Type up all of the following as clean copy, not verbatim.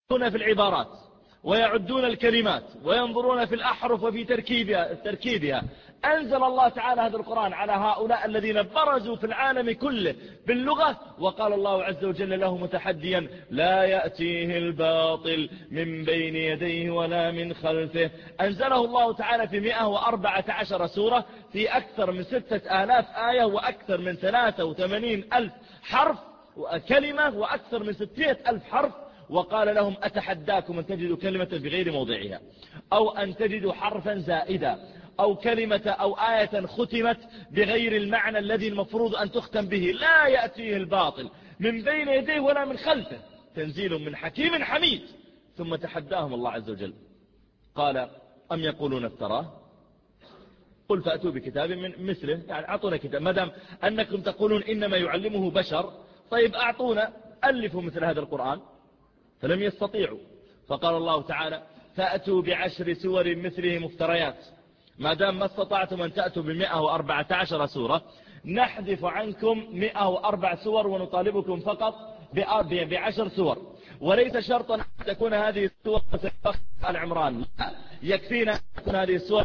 في العبارات ويعدون الكلمات وينظرون في الأحرف وفي تركيبها. أنزل الله تعالى هذا القرآن على هؤلاء الذين برزوا في العالم كله باللغة، وقال الله عز وجل له متحديا: لا يأتيه الباطل من بين يديه ولا من خلفه. أنزله الله تعالى في 114 سورة في أكثر من 6000 آية وأكثر من 83,000 حرف وكلمة وأكثر من 600,000 حرف. وقال لهم: أتحداكم أن تجدوا كلمة بغير موضعها، أو أن تجدوا حرفا زائدا، أو كلمة أو آية ختمت بغير المعنى الذي المفروض أن تختم به. لا يأتيه الباطل من بين يديه ولا من خلفه، تنزيل من حكيم حميد. ثم تحداهم الله عز وجل، قال: أم يقولون افتراه؟ قل فأتوا بكتاب من مثله. يعني أعطونا كتاب، ما دام أنكم تقولون إنما يعلمه بشر، طيب أعطونا، ألفوا مثل هذا القرآن. فلم يستطيعوا، فقال الله تعالى: فأتوا ب10 سور مثله مفتريات. ما دام ما استطعتم أن تأتوا ب114 سورة، نحذف عنكم 104 سور ونطالبكم فقط ب10 سور. وليس شرطا أن تكون هذه السور آل عمران، لا، يكفينا أن تكون هذه السور.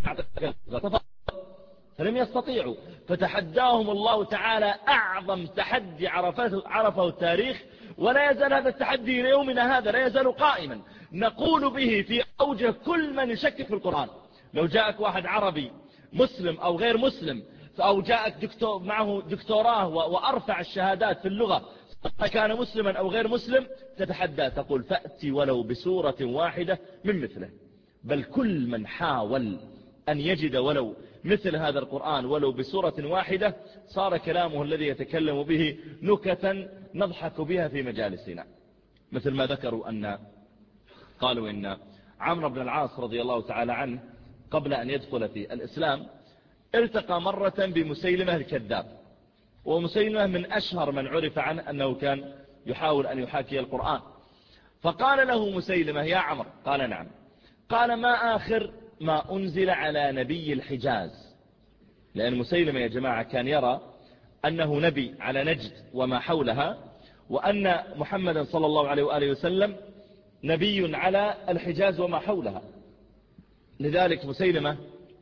فلم يستطيعوا، فتحداهم الله تعالى أعظم تحدي عرفه التاريخ، ولا يزال هذا التحدي ليومنا هذا لا يزال قائما. نقول به في أوجه كل من يشكك في القرآن. لو جاءك واحد عربي مسلم أو غير مسلم، أو جاءك معه دكتوراه وأرفع الشهادات في اللغة، كان مسلما أو غير مسلم، تتحدى تقول: فأتي ولو بسورة واحدة من مثله. بل كل من حاول أن يجد ولو مثل هذا القرآن ولو بسورة واحدة، صار كلامه الذي يتكلم به نكتا نضحك بها في مجالسنا. مثل ما ذكروا قالوا إن عمرو بن العاص رضي الله تعالى عنه قبل أن يدخل في الإسلام التقى مرة بمسيلمة الكذاب، ومسيلمة من أشهر من عرف عنه أنه كان يحاول أن يحاكي القرآن. فقال له مسيلمة: يا عمرو. قال: نعم. قال: ما آخر ما أنزل على نبي الحجاز؟ لأن مسيلمة يا جماعة كان يرى أنه نبي على نجد وما حولها، وأن محمدا صلى الله عليه وآله وسلم نبي على الحجاز وما حولها. لذلك مسيلمة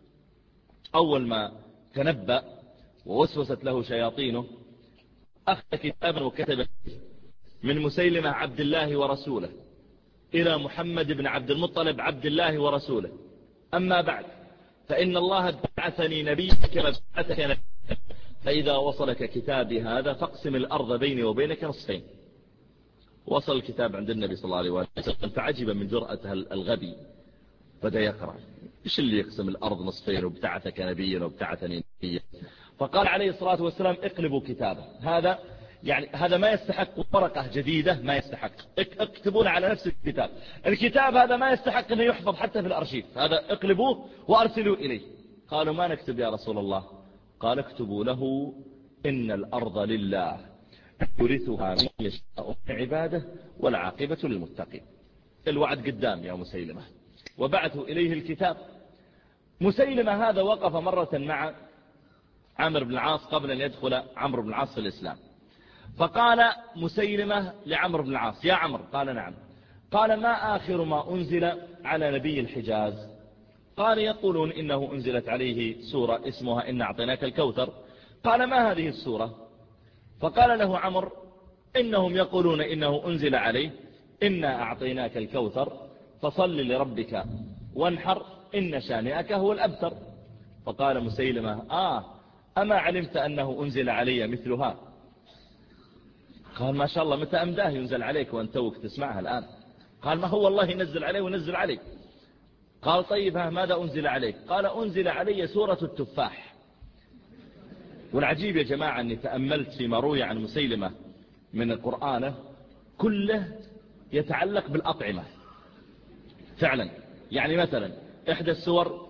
أول ما تنبأ ووسوست له شياطينه، أخذ كتابا وكتب: من مسيلمة عبد الله ورسوله إلى محمد بن عبد المطلب عبد الله ورسوله، أما بعد، فإن الله بعثني نبيا كما بعثك نبيا، فإذا وصلك كتابي هذا فاقسم الأرض بيني وبينك نصفين. وصل الكتاب عند النبي صلى الله عليه وسلم، فعجب من جرأته الغبي، بدأ يقرأ: إيش اللي يقسم الأرض نصفين وبتعثك نبيا وبتعثني نبيا؟ فقال عليه الصلاة والسلام: اقلبوا كتابه هذا، يعني هذا ما يستحق ورقة جديدة، ما يستحق، اكتبون على نفس الكتاب هذا ما يستحق أن يحفظ حتى في الأرشيف، هذا اقلبوه وأرسلوا إليه. قالوا: ما نكتب يا رسول الله؟ قال: اكتبوا له: إن الأرض لله يورثها من يشاء من عباده والعاقبة للمتقين. الوعد قدام يا مسيلمة. وبعثوا إليه الكتاب. مسيلمة هذا وقف مرة مع عمرو بن العاص قبل أن يدخل عمرو بن العاص في الإسلام، فقال مسيلمة لعمرو بن العاص: يا عمرو. قال: نعم. قال: ما آخر ما أنزل على نبي الحجاز؟ قال: يقولون إنه أنزلت عليه سورة اسمها إن أعطيناك الكوثر. قال: ما هذه السورة؟ فقال له عمرو: إنهم يقولون إنه أنزل عليه إنا أعطيناك الكوثر فصل لربك وانحر إن شانئك هو الأبتر. فقال مسيلمة: أما علمت أنه أنزل علي مثلها؟ قال: ما شاء الله، متى أمداه ينزل عليك وأنت توك تسمعها الآن؟ قال: ما هو الله ينزل عليه ونزل عليك. قال: طيب ماذا أنزل عليك؟ قال: أنزل علي سورة التفاح. والعجيب يا جماعة أني تأملت فيما روي عن مسيلمة من القرآن كله يتعلق بالأطعمة فعلا. يعني مثلا إحدى السور: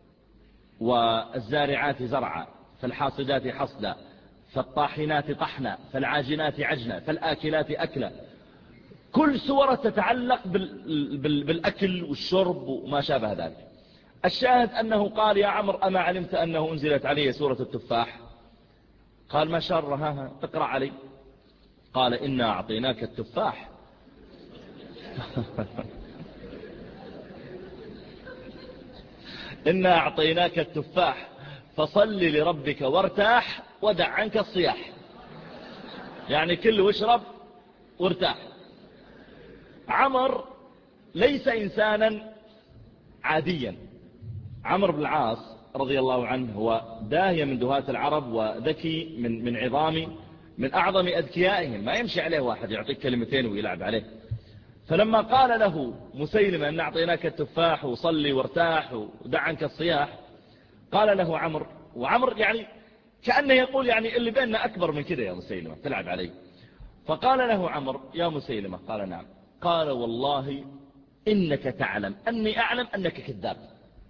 والزارعات زرعا فالحاصدات حصدا فالطاحنات طحنا فالعاجنات عجنا فالآكلات أكلا. كل سورة تتعلق بالأكل والشرب وما شابه ذلك. الشاهد أنه قال: يا عمرو، أما علمت أنه أنزلت عليه سورة التفاح؟ قال: ما شرها؟ اقرأ علي. قال: إنا أعطيناك التفاح. إنا أعطيناك التفاح فصل لربك وارتاح ودع عنك الصياح، يعني كل واشرب وارتاح. عمر ليس إنسانا عاديا. عمرو بن العاص رضي الله عنه هو داهية من دهاة العرب وذكي من عظام، من أعظم أذكيائهم، ما يمشي عليه واحد يعطيك كلمتين ويلعب عليه. فلما قال له مسيلمة أن أعطيناك التفاح وصلي وارتاح ودع عنك الصياح، قال له عمرو، وعمر يعني كأنه يقول يعني اللي بيننا أكبر من كده يا مسيلمة تلعب علي. فقال له عمرو يا مسيلمة، قال نعم. قال والله إنك تعلم أني أعلم أنك كذاب.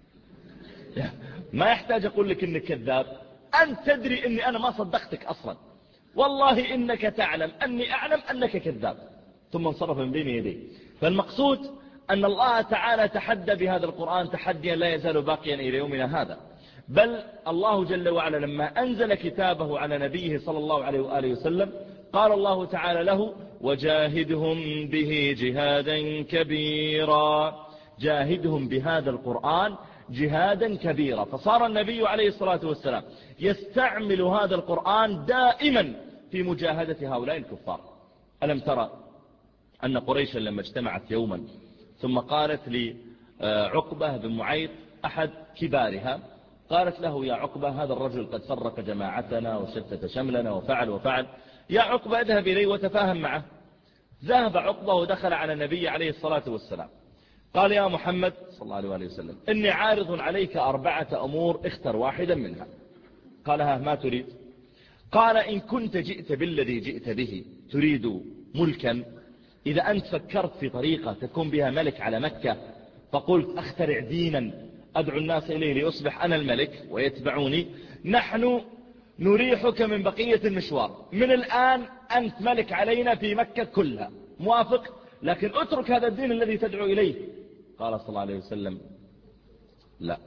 ما يحتاج أقول لك إنك كذاب، أنت تدري أني أنا ما صدقتك أصلا، والله إنك تعلم أني أعلم أنك كذاب. ثم انصرف من بين يديه. فالمقصود أن الله تعالى تحدى بهذا القرآن تحديا لا يزال باقيا إلى يومنا هذا. بل الله جل وعلا لما أنزل كتابه على نبيه صلى الله عليه وآله وسلم قال الله تعالى له وجاهدهم به جهادا كبيرا، جاهدهم بهذا القرآن جهادا كبيرا. فصار النبي عليه الصلاة والسلام يستعمل هذا القرآن دائما في مجاهدة هؤلاء الكفار. ألم ترى أن قريشا لما اجتمعت يوما ثم قالت لعقبة بن معيط أحد كبارها، قالت له يا عقبة هذا الرجل قد فرق جماعتنا وشتت شملنا وفعل، يا عقبة اذهب إليه وتفاهم معه. ذهب عقبة ودخل على النبي عليه الصلاة والسلام، قال يا محمد صلى الله عليه وسلم إني عارض عليك 4 أمور، اختر واحدا منها. قال ها ما تريد؟ قال إن كنت جئت بالذي جئت به تريد ملكا، إذا أنت فكرت في طريقة تكون بها ملك على مكة فقلت أخترع دينا أدعو الناس إليه ليصبح أنا الملك ويتبعوني، نحن نريحك من بقية المشوار، من الآن أنت ملك علينا في مكة كلها، موافق؟ لكن اترك هذا الدين الذي تدعو إليه. قال صلى الله عليه وسلم لا.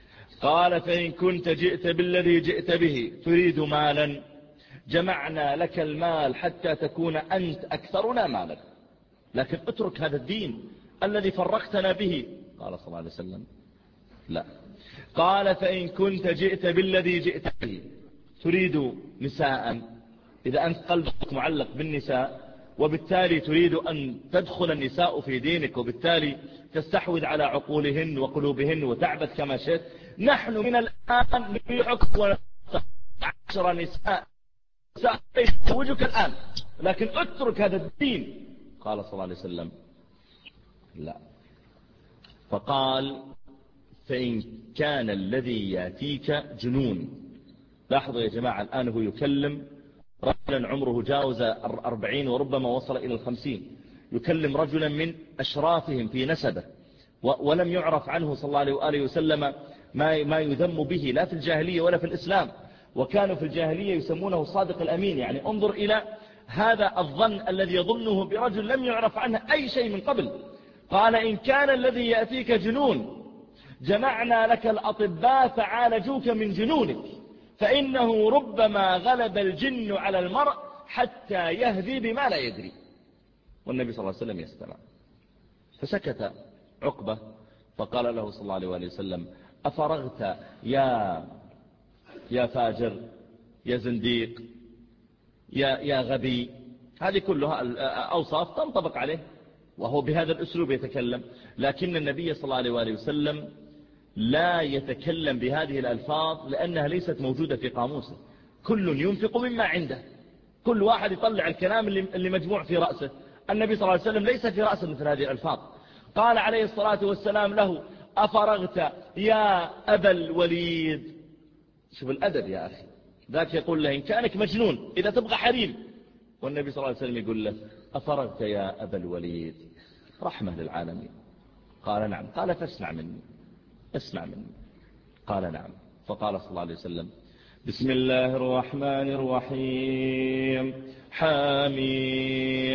قال فإن كنت جئت بالذي جئت به تريد مالا جمعنا لك المال حتى تكون أنت أكثرنا مالا، لكن اترك هذا الدين الذي فرقتنا به. قال صلى الله عليه وسلم لا. قال فإن كنت جئت بالذي جئت به تريد نساء، إذا أنت قلبك معلق بالنساء وبالتالي تريد أن تدخل النساء في دينك وبالتالي تستحوذ على عقولهن وقلوبهن وتعبد كما شئت، نحن من الآن نبيعك ونعشر نساء سأزوجك الآن، لكن اترك هذا الدين. قال صلى الله عليه وسلم لا. فقال فإن كان الذي يأتيك جنون. لاحظوا يا جماعة الآن هو يكلم رجلا عمره جاوز 40 وربما وصل إلى 50، يكلم رجلا من أشرافهم في نسبه ولم يعرف عنه صلى الله عليه وآله وسلم ما يذم به لا في الجاهلية ولا في الإسلام، وكانوا في الجاهلية يسمونه الصادق الأمين. يعني انظر إلى هذا الظن الذي يظنه برجل لم يعرف عنه أي شيء من قبل. قال إن كان الذي يأتيك جنون جمعنا لك الأطباء فعالجوك من جنونك، فإنه ربما غلب الجن على المرء حتى يهذي بما لا يدري. والنبي صلى الله عليه وسلم يستمع. فسكت عقبة فقال له صلى الله عليه وآله وسلم أفرغت يا فاجر يا زنديق يا غبي؟ هذه كلها أوصاف تنطبق عليه وهو بهذا الأسلوب يتكلم. لكن النبي صلى الله عليه وآله وسلم لا يتكلم بهذه الألفاظ لأنها ليست موجودة في قاموسه. كل ينفق مما عنده، كل واحد يطلع الكلام اللي مجموع في رأسه. النبي صلى الله عليه وسلم ليس في رأسه مثل هذه الألفاظ. قال عليه الصلاة والسلام له أفرغت يا أبا الوليد. شوف الأدب يا أخي، ذاك يقول له إن كانك مجنون إذا تبغى حريم، والنبي صلى الله عليه وسلم يقول له أفرغت يا أبا الوليد، رحمة للعالمين. قال نعم. قال فاسمع مني، اسمع مني. قال نعم. فقال صلى الله عليه وسلم بسم الله الرحمن الرحيم حاميم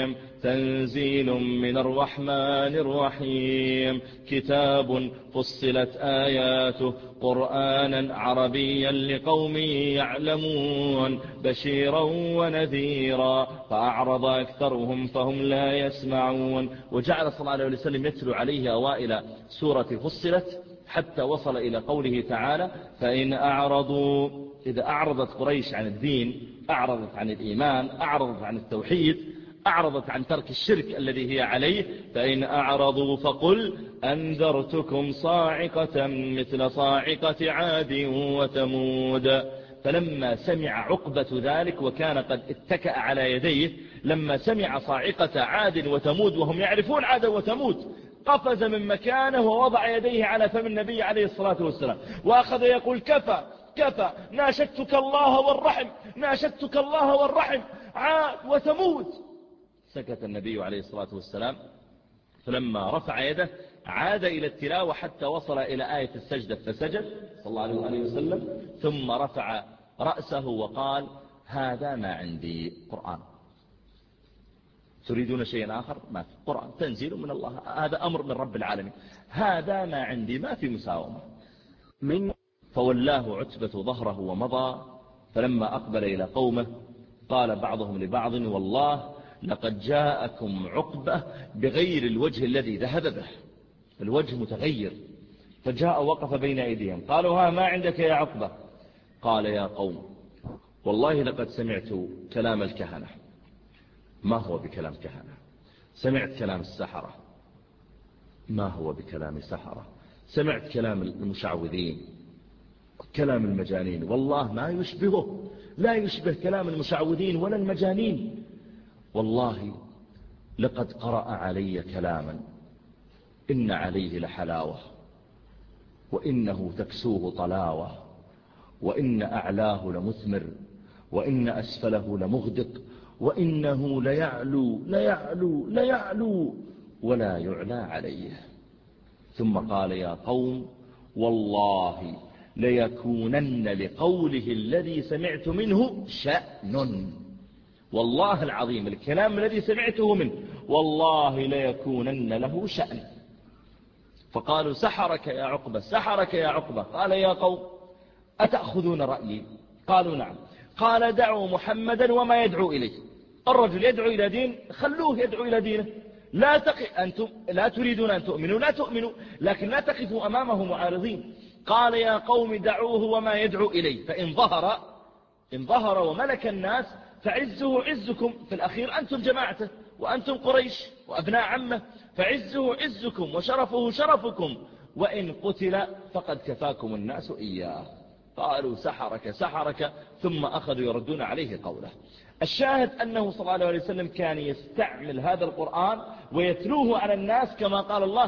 تنزيل من الرحمن الرحيم كتاب فصلت آياته قرآنا عربيا لقوم يعلمون بشيرا ونذيرا فأعرض أكثرهم فهم لا يسمعون. وجعل صلى الله عليه وسلم يتلو عليه أوائل سورة فصلت حتى وصل إلى قوله تعالى فإن أعرضوا. إذا أعرضت قريش عن الدين، أعرضت عن الإيمان، أعرضت عن التوحيد، أعرضت عن ترك الشرك الذي هي عليه، فإن أعرضوا فقل أنذرتكم صاعقة مثل صاعقة عاد وثمود. فلما سمع عقبة ذلك وكان قد اتكأ على يديه، لما سمع صاعقة عاد وثمود وهم يعرفون عاد وثمود، قفز من مكانه ووضع يديه على فم النبي عليه الصلاة والسلام وأخذ يقول كفى كفى ناشدتك الله والرحم، ناشدتك الله والرحم، عاد وثمود. سكت النبي عليه الصلاة والسلام، فلما رفع يده عاد إلى التلاوة حتى وصل إلى آية السجدة فسجد صلى الله عليه وسلم، ثم رفع رأسه وقال هذا ما عندي قرآن، تريدون شيئا آخر؟ ما في قرآن تنزيل من الله، هذا أمر من رب العالمين، هذا ما عندي، ما في مساومة. فولاه عتبة ظهره ومضى. فلما أقبل إلى قومه قال بعضهم لبعض والله لقد جاءكم عقبة بغير الوجه الذي ذهب به، الوجه متغير. فجاء وقف بين أيديهم قالوا ها ما عندك يا عقبة؟ قال يا قوم والله لقد سمعت كلام الكهنة. ما هو بكلام كهنة؟ سمعت كلام السحرة. ما هو بكلام سحرة؟ سمعت كلام المشعوذين، كلام المجانين، والله ما يشبهه، لا يشبه كلام المشعوذين ولا المجانين. والله لقد قرأ علي كلاما إن عليه لحلاوة وإنه تكسوه طلاوة وإن أعلاه لمثمر وإن أسفله لمغدق وإنه ليعلو ليعلو ليعلو ولا يعلى عليه. ثم قال يا قوم والله ليكونن لقوله الذي سمعت منه شأن، والله العظيم الكلام الذي سمعته منه والله ليكونن له شأن. فقالوا سحرك يا عقبة، سحرك يا عقبة. قال يا قوم أتأخذون رأيي؟ قالوا نعم. قال دعوا محمدا وما يدعو إليه، الرجل يدعو إلى دين خلوه يدعو إلى دينه، أنتم لا تريدون أن تؤمنوا لا تؤمنوا، لكن لا تقفوا أمامه معارضين. قال يا قوم دعوه وما يدعو إليه، فإن ظهر وملك الناس فعزه عزكم، في الأخير أنتم جماعته وأنتم قريش وأبناء عمه، فعزه عزكم وشرفه شرفكم، وإن قتل فقد كفاكم الناس إياه. قالوا سحرك سحرك، ثم أخذوا يردون عليه قوله. الشاهد أنه صلى الله عليه وسلم كان يستعمل هذا القرآن ويتلوه على الناس كما قال الله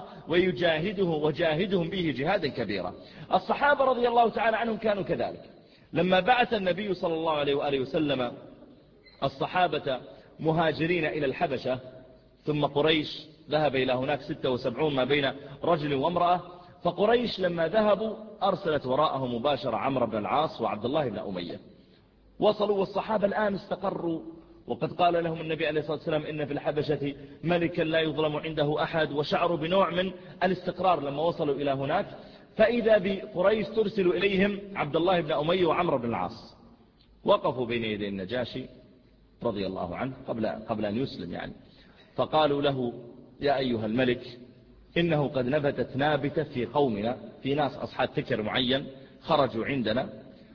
وجاهدهم به جهادا كبيرا. الصحابة رضي الله تعالى عنهم كانوا كذلك. لما بعث النبي صلى الله عليه وآله وسلم الصحابة مهاجرين إلى الحبشة، ثم قريش ذهب إلى هناك 76 ما بين رجل وامرأة، فقريش لما ذهبوا أرسلت وراءهم مباشرة عمرو بن العاص وعبد الله بن أمية. وصلوا والصحابة الآن استقروا، وقد قال لهم النبي عليه الصلاة والسلام إن في الحبشة ملكا لا يظلم عنده أحد، وشعروا بنوع من الاستقرار لما وصلوا إلى هناك. فإذا بقريش ترسل إليهم عبد الله بن أمية وعمرو بن العاص. وقفوا بين يدي النجاشي رضي الله عنه قبل أن يسلم يعني، فقالوا له يا أيها الملك إنه قد نبتت نابتة في قومنا، في ناس أصحاب فكر معين خرجوا عندنا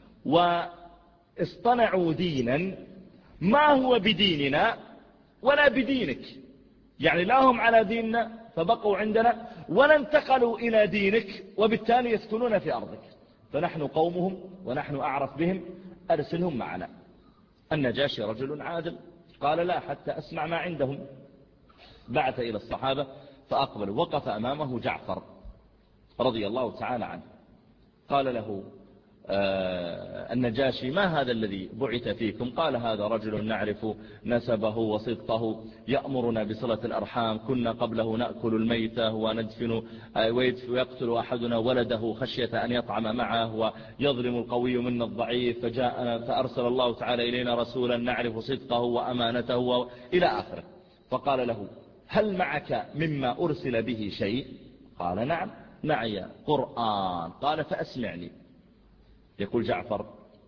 واصطنعوا دينا ما هو بديننا ولا بدينك، يعني لا هم على ديننا فبقوا عندنا ولا انتقلوا إلى دينك، وبالتالي يسكنون في أرضك، فنحن قومهم ونحن أعرف بهم، أرسلهم معنا. النجاشي رجل عادل قال لا حتى أسمع ما عندهم. بعث إلى الصحابة فأقبلوا. وقف أمامه جعفر رضي الله تعالى عنه، قال له النجاشي ما هذا الذي بعث فيكم؟ قال هذا رجل نعرف نسبه وصدقه، يأمرنا بصلة الأرحام، كنا قبله نأكل الميتة وندفن ويقتل أحدنا ولده خشية أن يطعم معه ويظلم القوي منا الضعيف، فجاءنا فأرسل الله تعالى إلينا رسولا نعرف صدقه وأمانته إلى آخره. فقال له: هل معك مما أرسل به شيء؟ قال: نعم معي قرآن. قال: فأسمعني. يقول جعفر: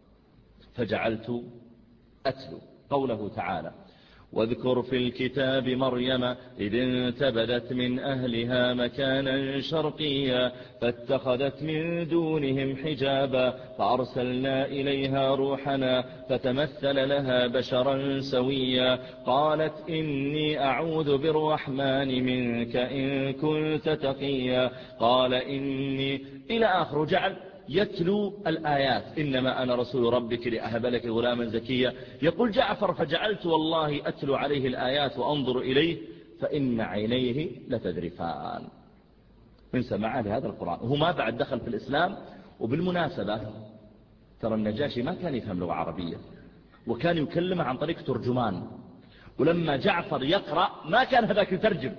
فجعلت أتلو قوله تعالى: واذكر في الكتاب مريم إذ انتبذت من أهلها مكانا شرقيا فاتخذت من دونهم حجابا فأرسلنا إليها روحنا فتمثل لها بشرا سويا قالت إني أعوذ بالرحمن منك إن كنت تقيا قال إني إلى آخر. جعل يتلو الآيات: إنما أنا رسول ربك لأهب لك غلاما زكيا. يقول جعفر: فجعلت والله أتلو عليه الآيات وأنظر إليه فإن عينيه لتذرفان من سماعه لهذا القرآن. وهو ما بعد دخل في الإسلام. وبالمناسبة ترى النجاشي ما كان يفهم لغة عربية، وكان يكلمه عن طريق ترجمان. ولما جعفر يقرأ ما كان هذاك يترجم،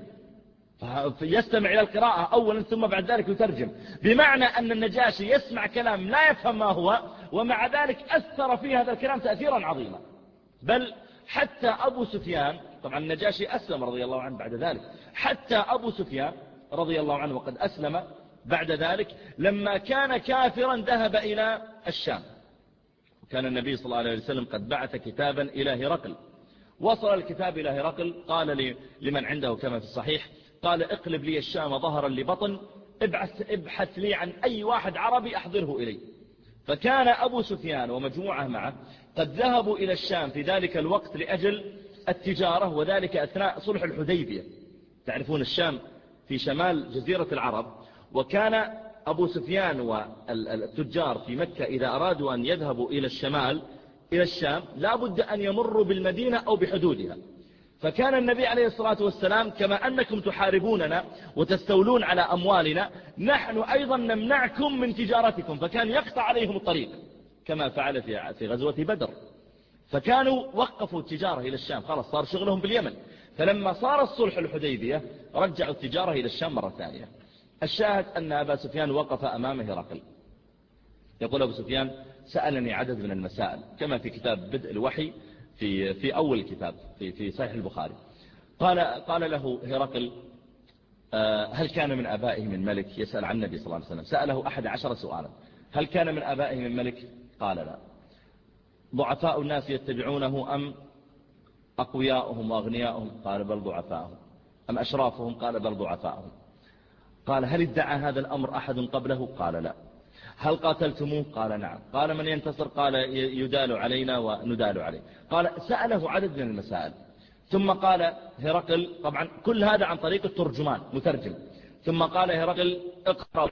يستمع إلى القراءة أولا ثم بعد ذلك يترجم، بمعنى أن النجاشي يسمع كلام لا يفهم ما هو، ومع ذلك أثر في هذا الكلام تأثيرا عظيما. بل حتى أبو سفيان، طبعا النجاشي أسلم رضي الله عنه بعد ذلك، حتى أبو سفيان رضي الله عنه وقد أسلم بعد ذلك لما كان كافرا ذهب إلى الشام. وكان النبي صلى الله عليه وسلم قد بعث كتابا إلى هرقل. وصل الكتاب إلى هرقل، قال لمن عنده كما في الصحيح، قال: اقلب لي الشام ظهرا لبطن، ابحث لي عن أي واحد عربي أحضره إلي. فكان أبو سفيان ومجموعة معه قد ذهبوا إلى الشام في ذلك الوقت لأجل التجارة، وذلك أثناء صلح الحديبية. تعرفون الشام في شمال جزيرة العرب، وكان أبو سفيان والتجار في مكة إذا أرادوا أن يذهبوا إلى الشمال إلى الشام لا بد أن يمروا بالمدينة أو بحدودها. فكان النبي عليه الصلاة والسلام: كما أنكم تحاربوننا وتستولون على أموالنا، نحن أيضا نمنعكم من تجارتكم. فكان يقطع عليهم الطريق كما فعل في غزوة بدر. فكانوا وقفوا التجارة إلى الشام، خلاص صار شغلهم باليمن. فلما صار الصلح الحديبية رجعوا التجارة إلى الشام مرة ثانية. الشاهد أن أبا سفيان وقف أمام هرقل. يقول أبو سفيان: سألني عدد من المسائل، كما في كتاب بدء الوحي في أول الكتاب في صحيح البخاري. قال له هرقل: هل كان من آبائه من ملك؟ يسأل عن النبي صلى الله عليه وسلم. سأله 11 سؤالا: هل كان من آبائه من ملك؟ قال: لا. ضعفاء الناس يتبعونه أم أقوياؤهم وأغنياؤهم؟ قال: بل ضعفاءهم. أم أشرافهم؟ قال: بل ضعفاءهم. قال: هل ادعى هذا الأمر أحد قبله؟ قال: لا. هل قاتلتموه؟ قال: نعم. قال: من ينتصر؟ قال: يدال علينا وندال عليه. قال: سأله عدد من المسائل. ثم قال هرقل، طبعا كل هذا عن طريق الترجمان مترجم، ثم قال هرقل: اقرأ.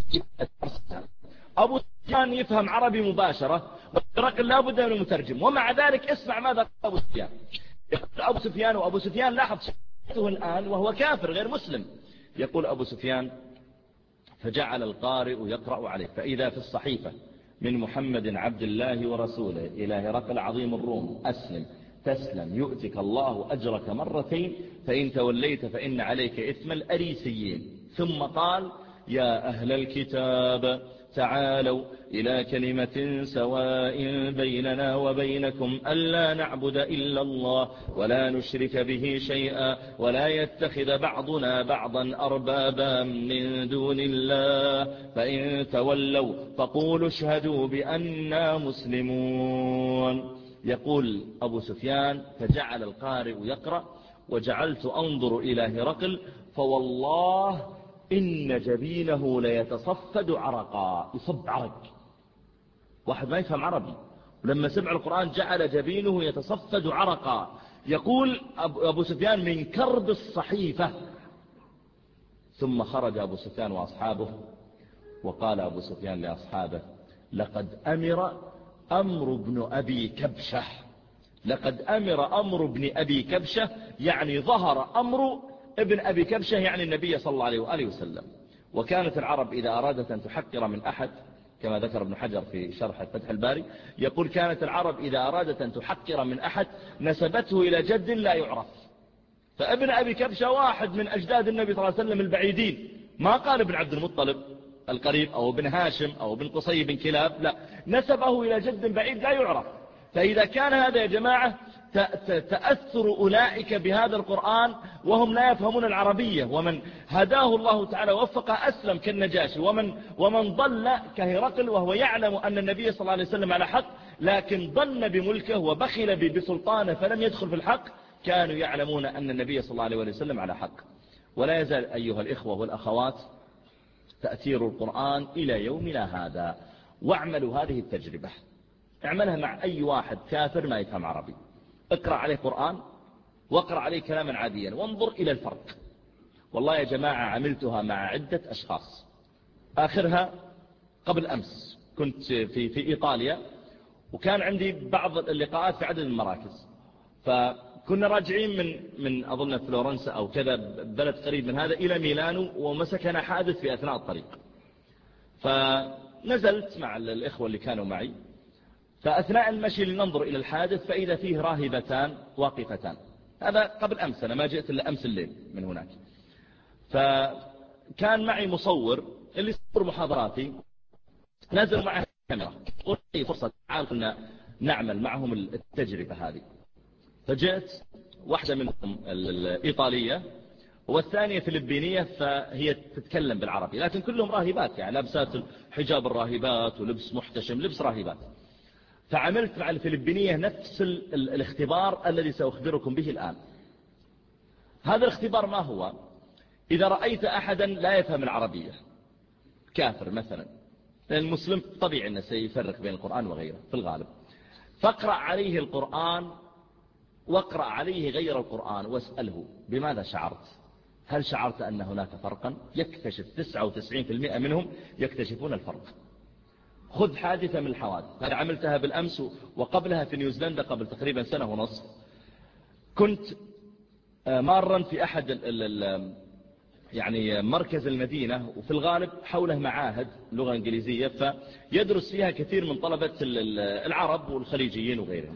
أبو سفيان يفهم عربي مباشرة، وهرقل لا بد من المترجم، ومع ذلك اسمع ماذا قال أبو سفيان. يقول أبو سفيان لاحظ شخصيته الآن وهو كافر غير مسلم. يقول أبو سفيان: فجعل القارئ يقرأ عليه، فإذا في الصحيفة: من محمد عبد الله ورسوله إلى هرقل عظيم الروم أسلم تسلم يؤتك الله أجرك مرتين فإن توليت فإن عليك إثم الأريسيين. ثم قال: يا أهل الكتاب تعالوا إلى كلمة سواء بيننا وبينكم ألا نعبد إلا الله ولا نشرك به شيئا ولا يتخذ بعضنا بعضا أربابا من دون الله فإن تولوا فقولوا اشهدوا بأننا مسلمون. يقول أبو سفيان: فجعل القارئ يقرأ وجعلت أنظر إلى هرقل فوالله إن جبينه ليتصفد عرقا، يصب عرق. واحد ما يفهم عربي ولما سمع القرآن جعل جبينه يتصفد عرقا. يقول أبو سفيان: من كرب الصحيفة. ثم خرج أبو سفيان وأصحابه، وقال أبو سفيان لأصحابه: لقد أمر أمر بن أبي كبشة. لقد أمر أمر بن أبي كبشة، يعني ظهر أمر ابن أبي كبشة، يعني النبي صلى الله عليه وآله وسلم. وكانت العرب إذا أرادت أن تحقر من أحد، كما ذكر ابن حجر في شرح فتح الباري، يقول: كانت العرب إذا أرادت أن تحقر من أحد نسبته إلى جد لا يعرف. فابن أبي كبشة واحد من أجداد النبي صلى الله عليه وسلم البعيدين، ما قال ابن عبد المطلب القريب أو ابن هاشم أو ابن قصي بن كلاب، لا، نسبه إلى جد بعيد لا يعرف. فإذا كان هذا يا جماعة تأثر أولئك بهذا القرآن وهم لا يفهمون العربية، ومن هداه الله تعالى وفقه أسلم كالنجاشي، ومن ضل كهرقل وهو يعلم أن النبي صلى الله عليه وسلم على حق لكن ضن بملكه وبخل بسلطانه فلم يدخل في الحق، كانوا يعلمون أن النبي صلى الله عليه وسلم على حق. ولا يزال أيها الإخوة والأخوات تأثير القرآن إلى يومنا هذا. واعملوا هذه التجربة، اعملها مع أي واحد كافر ما يفهم عربي، اقرأ عليه قرآن واقرأ عليه كلاما عاديا وانظر إلى الفرق. والله يا جماعة عملتها مع عدة أشخاص، آخرها قبل أمس كنت في إيطاليا، وكان عندي بعض اللقاءات في عدد المراكز، فكنا راجعين من أظن فلورنسا أو كذا بلد قريب من هذا إلى ميلانو، ومسكنا حادث في أثناء الطريق، فنزلت مع الإخوة اللي كانوا معي، فأثناء المشي لننظر إلى الحادث فإذا فيه راهبتان واقفتان. هذا قبل أمس، أنا ما جئت إلا أمس الليل من هناك. فكان معي مصور اللي يصور محاضراتي، نزل معه الكاميرا، قلت لي فرصة تعال كنا نعمل معهم التجربة هذه. فجئت واحدة منهم الإيطالية والثانية فلبينية، فهي تتكلم بالعربي لكن كلهم راهبات، يعني لابسات حجاب الراهبات ولبس محتشم، لبس راهبات. فعملت مع الفلبينية نفس الاختبار الذي سأخبركم به الآن. هذا الاختبار ما هو؟ إذا رأيت أحدا لا يفهم العربية كافر مثلا، لأن المسلم طبيعي أنه سيفرق بين القرآن وغيره في الغالب، فاقرأ عليه القرآن واقرأ عليه غير القرآن واسأله بماذا شعرت؟ هل شعرت أن هناك فرقا؟ يكتشف 99% منهم يكتشفون الفرق. خذ حادثة من الحوادث، هذا عملتها بالأمس وقبلها في نيوزيلندا قبل تقريبا سنة ونصف. كنت مارا في أحد يعني مركز المدينة، وفي الغالب حوله معاهد لغة إنجليزية فيدرس فيها كثير من طلبة العرب والخليجيين وغيرهم.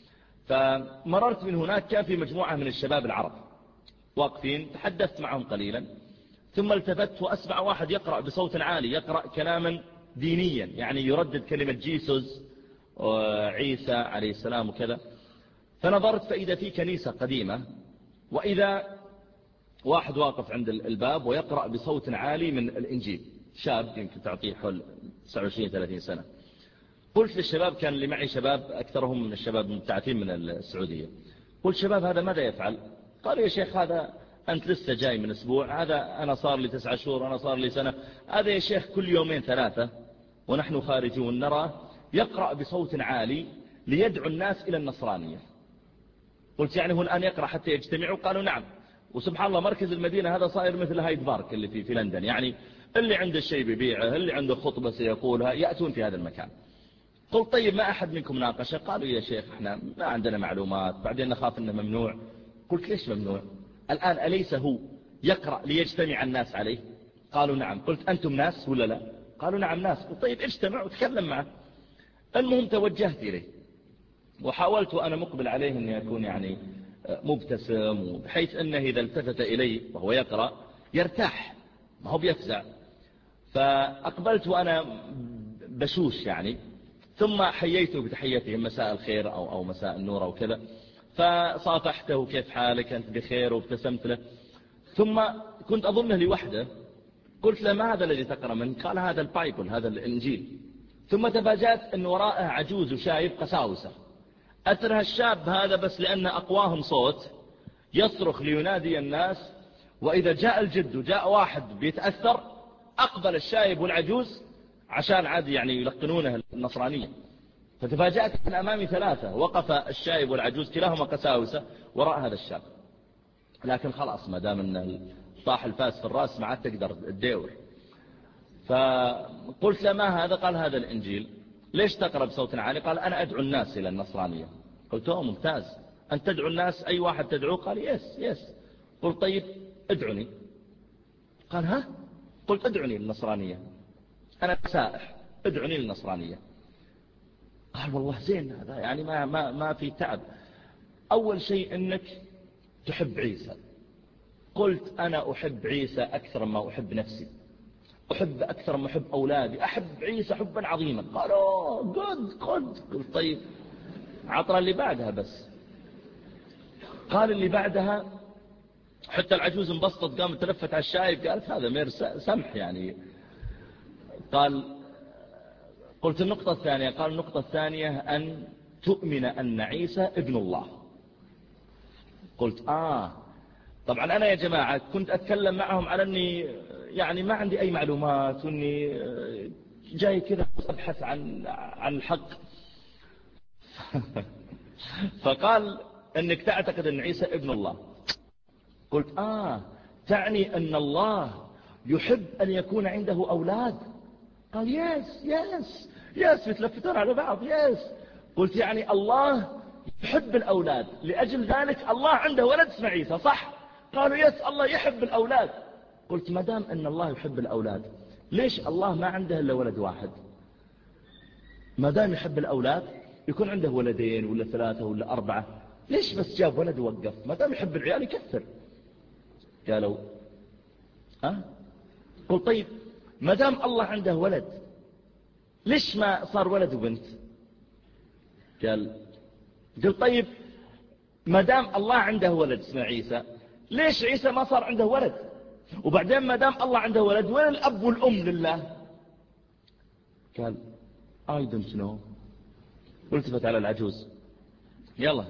فمررت من هناك، كان في مجموعة من الشباب العرب واقفين، تحدثت معهم قليلا ثم التفت وأسمع واحد يقرأ بصوت عالي، يقرأ كلاما دينيا، يعني يردد كلمة جيسوس وعيسى عليه السلام وكذا. فنظرت فإذا في كنيسة قديمة، وإذا واحد واقف عند الباب ويقرأ بصوت عالي من الإنجيل، شاب يمكن تعطيه حول 29-30 سنة. قلت للشباب، كان اللي معي شباب أكثرهم من الشباب المبتعثين من السعودية، قلت شباب هذا ماذا يفعل؟ قالوا يا شيخ هذا أنت لسه جاي من أسبوع، هذا أنا صار لي 9 شهور، أنا صار لي سنة، هذا يا شيخ كل 2-3 ونحن خارجون نراه يقرأ بصوت عالي ليدعو الناس إلى النصرانية. قلت يعني هو الآن يقرأ حتى يجتمعوا؟ قالوا نعم. وسبحان الله مركز المدينة هذا صاير مثل هايد بارك اللي في لندن، يعني اللي عنده الشيء بيبيعه، اللي عنده خطبة سيقولها يأتون في هذا المكان. قلت طيب ما أحد منكم ناقشه؟ قالوا يا شيخ احنا ما عندنا معلومات، بعدين نخاف انه ممنوع. قلت ليش ممنوع؟ الآن أليس هو يقرأ ليجتمع الناس عليه؟ قالوا نعم. قلت أنتم ناس ولا لا؟ قالوا نعم ناس. قلت طيب اجتمع وتكلم معه. المهم توجهت إليه وحاولت وأنا مقبل عليه أن يكون يعني مبتسم، بحيث أنه إذا التفت إلي وهو يقرأ يرتاح، ما هو بيفزع. فأقبلت وأنا بشوش يعني، ثم حييته بتحيته مساء الخير أو مساء النور أو كذا، فصافحته كيف حالك أنت بخير وابتسمت له. ثم كنت أظنه لوحده، قلت له ما هذا الذي تقرأ منه؟ قال هذا البايبل، هذا الإنجيل. ثم تفاجأت أن وراءه عجوز وشايب قساوسة. أثرها الشاب هذا بس لأن أقواهم صوت يصرخ لينادي الناس، وإذا جاء الجد وجاء واحد بيتأثر أقبل الشايب والعجوز عشان عاد يعني يلقنونه النصرانية. فتفاجأت من أمامي 3 وقف الشايب والعجوز كلاهما قساوسة وراء هذا الشاب. لكن خلاص ما دام أن طاح الفاس في الرأس ما عاد تقدر تدور. فقلت له ما هذا؟ قال هذا الإنجيل. ليش تقرأ بصوت عالي؟ قال أنا أدعو الناس إلى النصرانية. قلت له ممتاز، أنت تدعو الناس أي واحد تدعوه؟ قال يس. قلت طيب ادعني. قال ها؟ قلت ادعني للنصرانية، أنا سائح ادعني للنصرانية. قال والله زين هذا، يعني ما في تعب. أول شيء أنك تحب عيسى. قلت أنا أحب عيسى أكثر ما أحب نفسي، أحب أكثر ما أحب أولادي، أحب عيسى حبا عظيما. قالوا قد. قلت طيب عطنا اللي بعدها بس. قال اللي بعدها حتى العجوز انبسطت، قامت تلفت على الشايب قالت هذا مير سمح يعني. قلت النقطة الثانية. قال النقطة الثانية أن تؤمن أن عيسى ابن الله. قلت طبعا أنا يا جماعة كنت أتكلم معهم على أني يعني ما عندي أي معلومات، وأني جاي كذا أبحث عن الحق. فقال أنك تعتقد أن عيسى ابن الله. قلت تعني أن الله يحب أن يكون عنده أولاد؟ قال يس يتلفتون على بعض يس. قلت يعني الله يحب الأولاد، لأجل ذلك الله عنده ولد اسمه عيسى صح؟ قالوا يس الله يحب الأولاد. قلت ما دام أن الله يحب الأولاد ليش الله ما عنده إلا ولد واحد؟ ما دام يحب الأولاد يكون عنده ولدين ولا 3 ولا 4، ليش بس جاب ولد ووقف؟ ما دام يحب العيال يكثر. قالوا قلت طيب ما دام الله عنده ولد ليش ما صار ولد وبنت؟ قلت طيب ما دام الله عنده ولد اسمه عيسى ليش عيسى ما صار عنده ولد؟ وبعدين ما دام الله عنده ولد وين الأب والأم لله؟ قال I don't know. التفت على العجوز يلا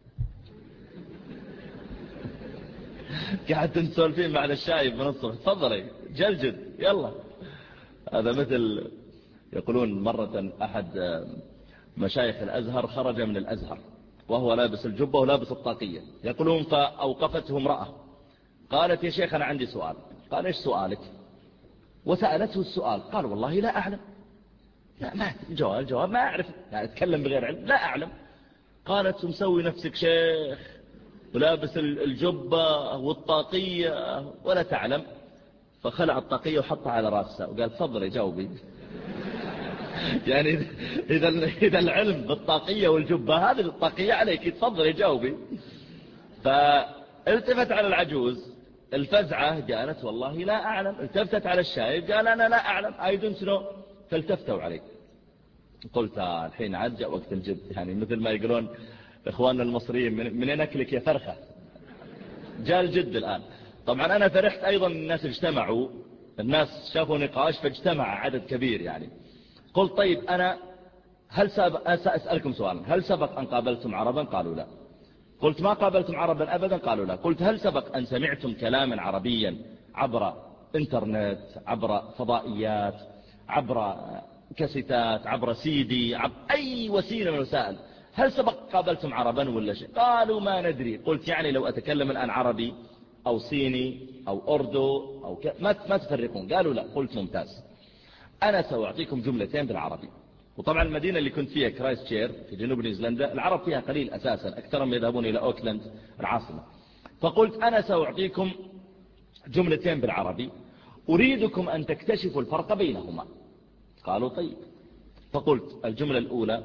قاعد تسولفين مع الشايب من الصبح، تفضلي جلجل يلا. هذا مثل يقولون مرة أحد مشايخ الأزهر خرج من الأزهر وهو لابس الجبة ولابس الطاقية، يقولون فأوقفته امرأة قالت يا شيخ أنا عندي سؤال. قال إيش سؤالك؟ وسألته السؤال قال والله لا أعلم. لا ما الجواب ما أعرف، يعني أتكلم بغير علم لا أعلم. قالت مسوي نفسك شيخ ولابس الجبة والطاقية ولا تعلم. فخلع الطاقية وحطها على رأسه وقال تفضلي جاوبي. يعني إذا العلم بالطاقية والجبة هذه الطاقية عليك تفضلي جاوبي. فالتفت على العجوز الفزعة قالت والله لا أعلم. التفتت على الشايب قال أنا لا أعلم I don't know. فالتفتوا عليه. قلت الحين عاد جاء وقت الجد، يعني مثل ما يقولون إخواننا المصريين منين أكلك يا فرخة. جاء الجد الآن. طبعا أنا فرحت أيضا الناس اجتمعوا، الناس شافوا نقاش فاجتمع عدد كبير يعني. قلت طيب أنا سأسألكم سؤالا، هل سبق أن قابلتم عربا؟ قالوا لا. قلت ما قابلتم عربا أبدا؟ قالوا لا. قلت هل سبق أن سمعتم كلاما عربيا عبر انترنت، عبر فضائيات، عبر كاسيتات، عبر سيدي، عبر أي وسيلة من الوسائل؟ هل سبق قابلتم عربا ولا شيء؟ قالوا ما ندري. قلت يعني لو أتكلم الآن عربي أو صيني أو أردو أو ما تفرقون؟ قالوا لا. قلت ممتاز، أنا سأعطيكم جملتين بالعربي. وطبعا المدينة اللي كنت فيها كرايستشير في جنوب نيوزيلندا العرب فيها قليل أساسا، أكثرهم يذهبون إلى أوكلاند العاصمة. فقلت أنا سأعطيكم جملتين بالعربي أريدكم أن تكتشفوا الفرق بينهما. قالوا طيب. فقلت الجملة الأولى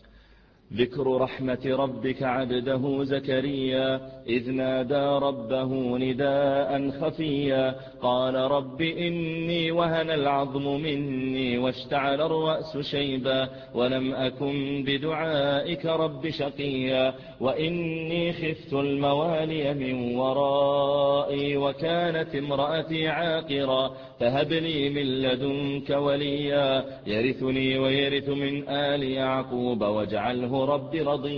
ذكر رحمة ربك عبده زكريا إذ نادى ربه نداء خفيا قال رب إني وهن العظم مني واشتعل الرأس شيبا ولم أكن بدعائك رب شقيا وإني خفت الموالي من ورائي وكانت امرأتي عاقرا فهب لي من لدنك وليا يرثني ويرث من آل يعقوب واجعله رب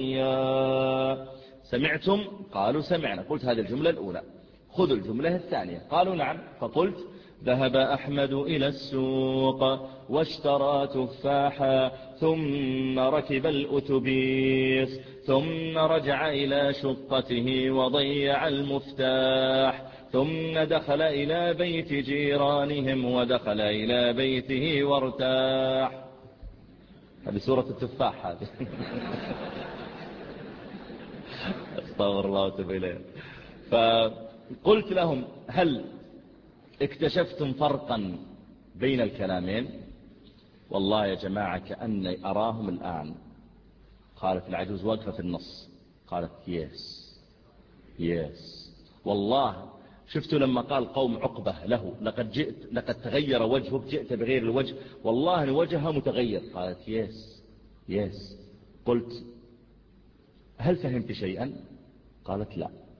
رضيا. سمعتم؟ قالوا سمعنا. قلت هذه الجملة الأولى. خذوا الجملة الثانية. قالوا نعم. فقلت ذهب أحمد إلى السوق واشترى تفاحا ثم ركب الأتوبيس ثم رجع إلى شقته وضيع المفتاح ثم دخل إلى بيت جيرانهم ودخل إلى بيته وارتاح. هذه سورة التفاح هذه. استغفر الله وتوب إليه. فقلت لهم هل اكتشفتم فرقا بين الكلامين؟ والله يا جماعة كأني أراهم الآن. قالت العجوز واقفة في النص قالت يس والله شفتوا لما قال قوم عقبة له لقد تغير وجهك جئت بغير الوجه، والله أن وجهها متغير. قالت يس. قلت هل فهمت شيئا؟ قالت لا.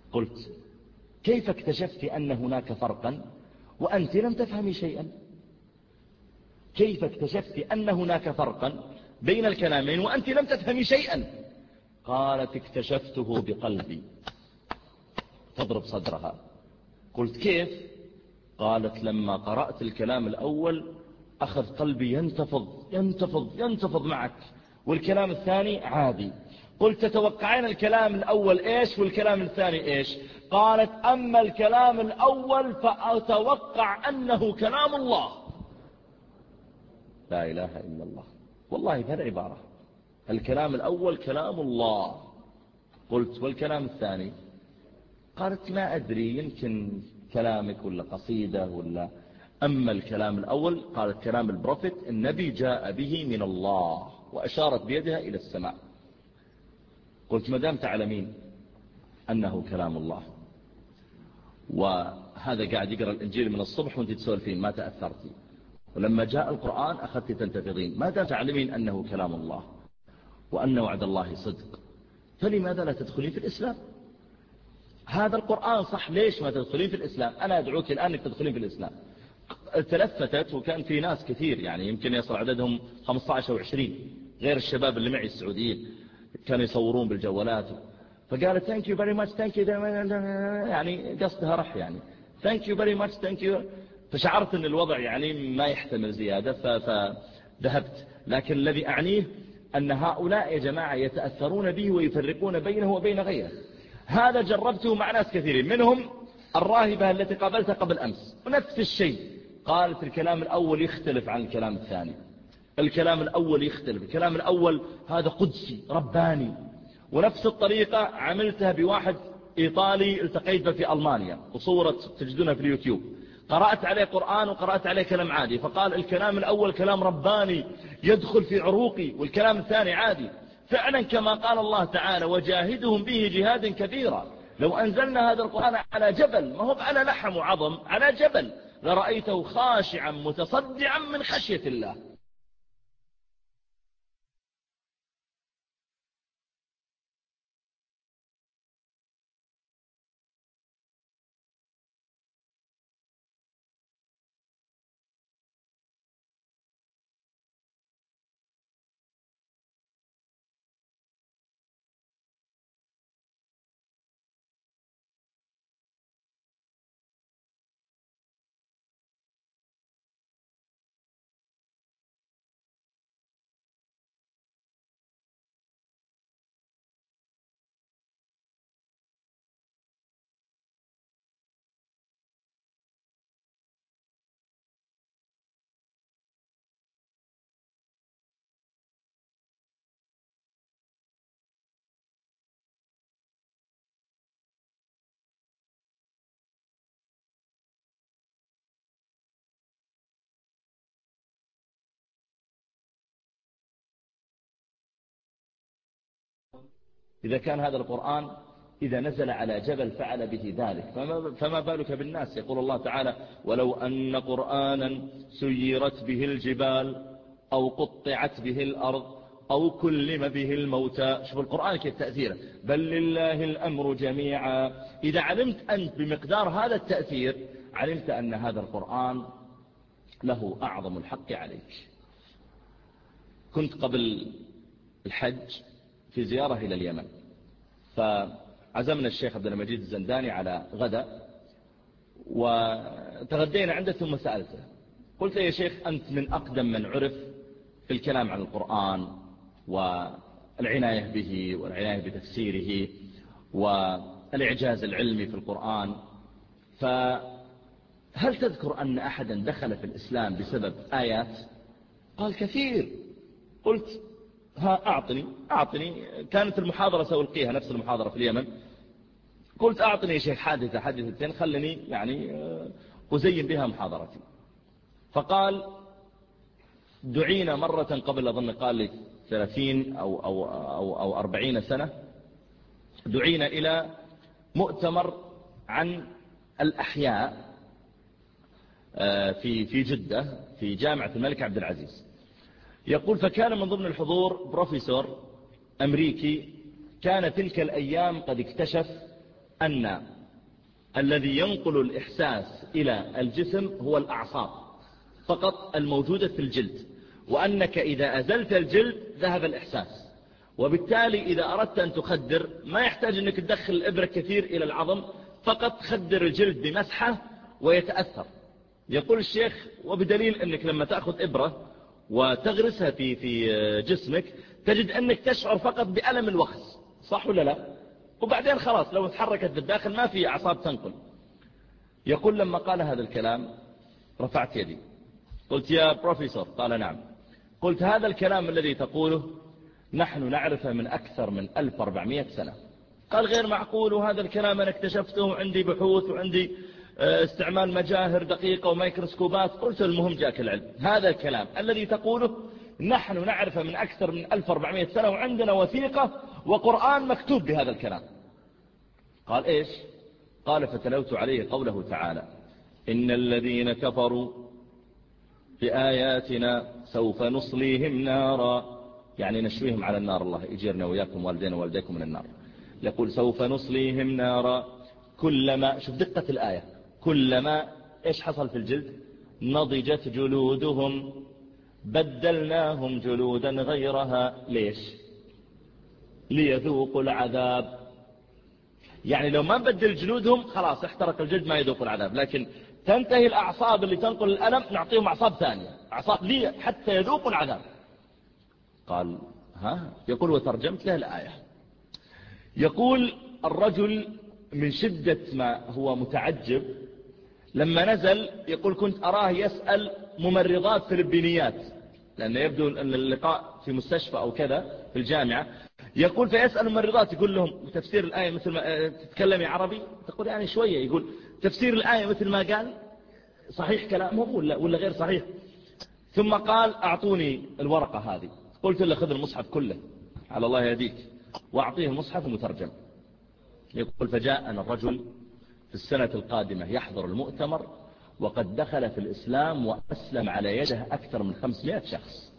قلت كيف اكتشفت أن هناك فرقا وأنت لم تفهمي شيئا؟ كيف اكتشفت أن هناك فرقا بين الكلامين وأنت لم تفهمي شيئا؟ قالت اكتشفته بقلبي. تضرب صدرها. قلت كيف؟ قالت لما قرأت الكلام الأول أخذ قلبي ينتفض ينتفض ينتفض معك، والكلام الثاني عادي. قلت تتوقعين الكلام الأول إيش والكلام الثاني إيش؟ قالت أما الكلام الأول فأتوقع أنه كلام الله. لا إله إلا الله، والله بهالعبارة، الكلام الأول كلام الله. قلت والكلام الثاني؟ قالت ما أدري، يمكن كلامك ولا قصيدة ولا. أما الكلام الأول قالت كلام البروفيت، النبي جاء به من الله، وأشارت بيدها إلى السماء. قلت مدام تعلمين أنه كلام الله وهذا قاعد يقرأ الإنجيل من الصبح وانت تسولفين ما تأثرتي، ولما جاء القرآن أخذت تنتفضين، ما دام تعلمين أنه كلام الله وأن وعد الله صدق، فلماذا لا تدخلين في الإسلام؟ هذا القرآن صح، ليش ما تدخلين في الإسلام؟ أنا أدعوك الآن أنك تدخلين في الإسلام. تلفتت، وكان في ناس كثير يعني يمكن يصل عددهم 15 أو 20 غير الشباب اللي معي السعوديين، كانوا يصورون بالجوالات. فقالت thank you very much thank you، يعني قصدها رح يعني thank you very much thank you. فشعرت أن الوضع يعني ما يحتمل زيادة فذهبت. لكن الذي أعنيه أن هؤلاء يا جماعة يتأثرون به ويفرقون بينه وبين غيره. هذا جربته مع ناس كثيرين، منهم الراهبة التي قابلتها قبل أمس، ونفس الشيء قالت الكلام الأول يختلف عن الكلام الثاني، الكلام الأول يختلف، الكلام الأول هذا قدسي رباني. ونفس الطريقة عملتها بواحد إيطالي التقيت به في ألمانيا، وصورت تجدونها في اليوتيوب. قرأت عليه قرآن وقرأت عليه كلام عادي، فقال الكلام الأول كلام رباني يدخل في عروقي، والكلام الثاني عادي. فعلا كما قال الله تعالى وجاهدهم به جهادا كبيرا. لو أنزلنا هذا القرآن على جبل، ما هو على لحم وعظم، على جبل، لرأيته خاشعا متصدعا من خشية الله. إذا كان هذا القرآن إذا نزل على جبل فعل به ذلك، فما بالك بالناس؟ يقول الله تعالى ولو أن قرآنا سيرت به الجبال أو قطعت به الأرض أو كلم به الموتى. شوف القرآن كيف تأثيره، بل لله الأمر جميعا. إذا علمت أنت بمقدار هذا التأثير علمت أن هذا القرآن له أعظم الحق عليك. كنت قبل الحج في زيارة إلى اليمن، فعزمنا الشيخ عبد المجيد الزنداني على غدا، وتغدينا عنده ثم سألته، قلت يا شيخ أنت من أقدم من عرف في الكلام عن القرآن والعناية به والعناية بتفسيره والإعجاز العلمي في القرآن، فهل تذكر أن أحدا دخل في الإسلام بسبب آيات؟ قال كثير. قلت ها أعطني. كانت المحاضرة سألقيها نفس المحاضرة في اليمن. قلت أعطني يا شيخ حادثتين خلني يعني أزين بها محاضرتي. فقال دعينا مرة قبل أظن قال لي 30 أو 40 سنة، دعينا إلى مؤتمر عن الأحياء في جدة في جامعة الملك عبد العزيز. يقول فكان من ضمن الحضور بروفيسور أمريكي كان تلك الأيام قد اكتشف أن الذي ينقل الإحساس إلى الجسم هو الأعصاب فقط الموجودة في الجلد، وأنك إذا أزلت الجلد ذهب الإحساس، وبالتالي إذا أردت أن تخدر ما يحتاج أنك تدخل الإبرة كثير إلى العظم، فقط خدر الجلد بمسحة ويتأثر. يقول الشيخ وبدليل أنك لما تأخذ إبرة وتغرسها في جسمك تجد أنك تشعر فقط بألم الوخز، صح ولا لا؟ وبعدين خلاص لو تحركت بالداخل ما في أعصاب تنقل. يقول لما قال هذا الكلام رفعت يدي قلت يا بروفيسور، قال نعم. قلت هذا الكلام الذي تقوله نحن نعرفه من أكثر من 1400 سنة. قال غير معقول، وهذا الكلام أنا اكتشفته عندي بحوث وعندي استعمال مجاهر دقيقة وميكروسكوبات. قلت المهم جاك العلم، هذا الكلام الذي تقوله نحن نعرفه من أكثر من 1400 سنة وعندنا وثيقة وقرآن مكتوب بهذا الكلام. قال إيش؟ قال فتلوت عليه قوله تعالى إن الذين كفروا بآياتنا سوف نصليهم نارا، يعني نشويهم على النار، الله يجيرنا وياكم والدينا والديكم من النار. يقول سوف نصليهم نارا كلما، شوف دقة الآية، كلما إيش حصل في الجلد؟ نضجت جلودهم بدلناهم جلودا غيرها. ليش؟ ليذوقوا العذاب. يعني لو ما نبدل جلودهم خلاص احترق الجلد ما يذوقوا العذاب، لكن تنتهي الأعصاب اللي تنقل الألم نعطيهم أعصاب ثانية، أعصاب لي حتى يذوقوا العذاب. قال ها؟ يقول وترجمت له الآية. يقول الرجل من شدة ما هو متعجب لما نزل، يقول كنت أراه يسأل ممرضات فلبينيات، لأنه يبدو أن اللقاء في مستشفى أو كذا في الجامعة. يقول فيسأل الممرضات يقول لهم تفسير الآية مثل ما تتكلمي عربي؟ تقول يعني شوية. يقول تفسير الآية مثل ما قال صحيح كلامهم ولا غير صحيح؟ ثم قال أعطوني الورقة هذه. قلت له خذ المصحف كله على الله يهديك وأعطيه المصحف المترجم. يقول فجاءنا الرجل في السنة القادمة يحضر المؤتمر وقد دخل في الإسلام وأسلم على يده أكثر من 500 شخص